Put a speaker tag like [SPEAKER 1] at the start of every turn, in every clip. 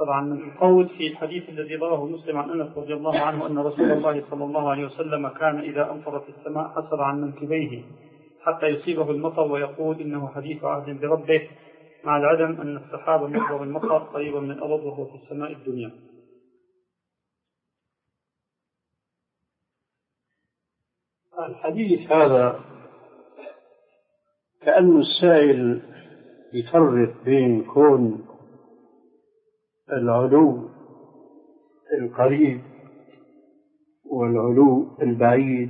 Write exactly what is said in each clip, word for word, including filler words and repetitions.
[SPEAKER 1] حصل عن القول في الحديث الذي رواه مسلم عن أنس رضي الله عنه أن رسول الله صلى الله عليه وسلم كان إذا أمطرت السماء حصل عن منكبيه حتى يصيبه المطر ويقول إنه حديث عهد بربه، مع العلم أن السحاب مصدر المطر قريبا من الأرض وهو في السماء الدنيا.
[SPEAKER 2] الحديث هذا كأن السائل يفرق بين كون العلو القريب والعلو البعيد.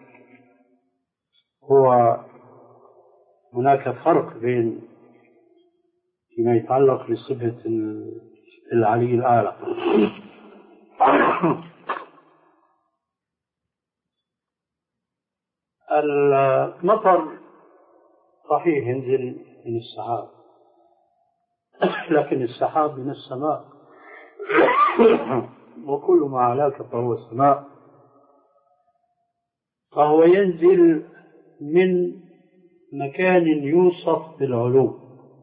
[SPEAKER 2] هو هناك فرق بين فيما يتعلق بصفة العلي الأعلى. المطر صحيح ينزل من السحاب، لكن السحاب من السماء وكل ما علاك فهو السماء، فهو ينزل من مكان يوصف بالعلو.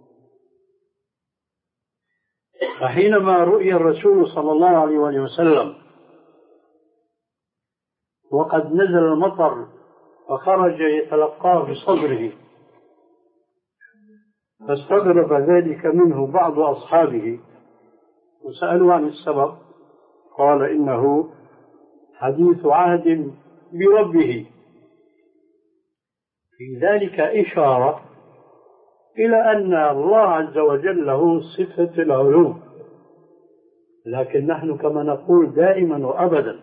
[SPEAKER 2] فحينما رؤي الرسول صلى الله عليه وسلم وقد نزل المطر فخرج يتلقاه بصدره، فاستغرب ذلك منه بعض أصحابه وسألوا عن السبب، قال إنه حديث عهد بربه. في ذلك إشارة إلى أن الله عز وجل له صفة العلو، لكن نحن كما نقول دائما وأبدا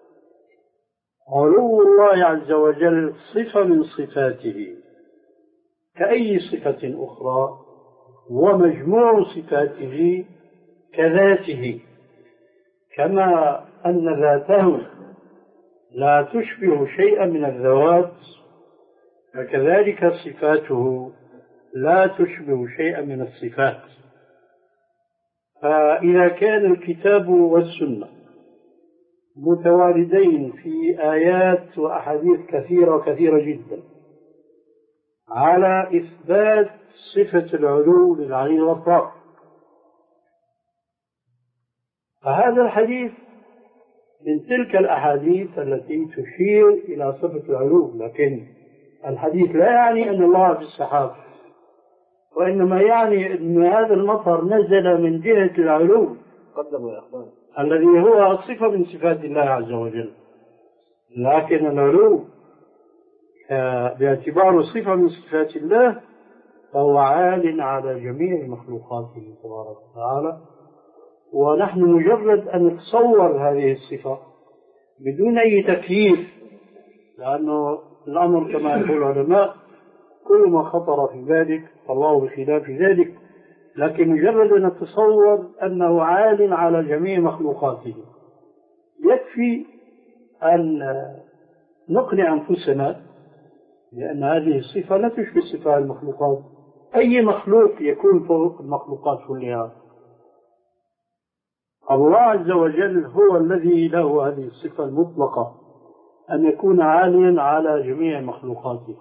[SPEAKER 2] علو الله عز وجل صفة من صفاته كأي صفة أخرى، ومجموع صفاته كذاته، كما أن ذاته لا تشبه شيئا من الذوات، فكذلك صفاته لا تشبه شيئا من الصفات. فإذا كان الكتاب والسنة متواردين في آيات وأحاديث كثيرة وكثيرة جدا على إثبات صفة العلو للعلي الغفار، فهذا الحديث من تلك الأحاديث التي تشير إلى صفة العلو، لكن الحديث لا يعني أن الله في السحاب، وإنما يعني أن هذا المطر نزل من جهة العلو الذي هو صفة من صفات الله عز وجل. لكن العلو باعتبار صفة من صفات الله فهو عال على جميع مخلوقاته تبارك وتعالى، ونحن مجرد أن نتصور هذه الصفة بدون أي تكييف، لأنه الأمر كما يقول العلماء كل ما خطر في ذلك فالله بخلاف ذلك، لكن مجرد أن نتصور أنه عال على جميع مخلوقاته يكفي أن نقنع أنفسنا لأن هذه الصفة لا تشبه صفات المخلوقات. أي مخلوق يكون فوق المخلوقات كلها؟ الله عز وجل هو الذي له هذه الصفة المطلقة أن يكون عاليا على جميع مخلوقاته.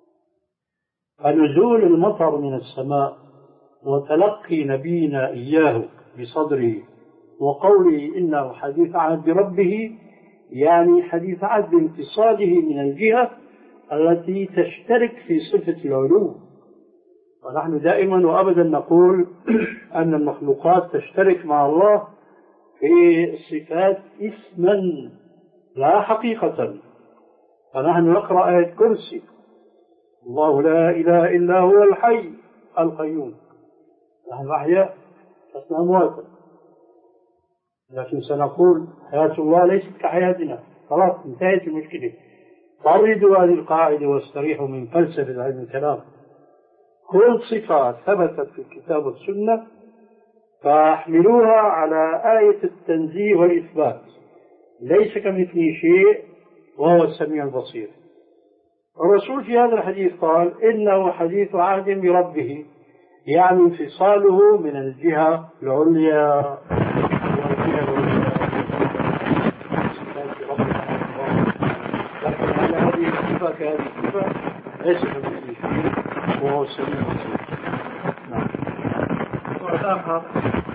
[SPEAKER 2] فنزول المطر من السماء وتلقي نبينا إياه بصدره وقوله إنه حديث عهد بربه، يعني حديث عهد بانتصاله من الجهة التي تشترك في صفة العلو. ونحن دائما وأبدا نقول أن المخلوقات تشترك مع الله في صفات اسما لا حقيقة. فنحن نقرأ آية كرسي الله لا إله إلا هو الحي القيوم، نحن أحياء لسنا أمواتا، لكن سنقول حياة الله ليست كحياتنا، خلاص انتهت المشكلة. طردوا هذه القاعدة واستريحوا من فلسفة علم الكلام. كل صفة ثبتت في الكتاب والسنة فاحملوها على آية التنزيه والإثبات، ليس كمثله شيء وهو السميع البصير. الرسول في هذا الحديث قال إنه حديث عهد بربه، يعني انفصاله من الجهة العليا والجهة العليا. لكن على هذه الصفة كهذه الصفة ليس كمثله شيء وهو السميع البصير. نعم.
[SPEAKER 1] سؤال آخر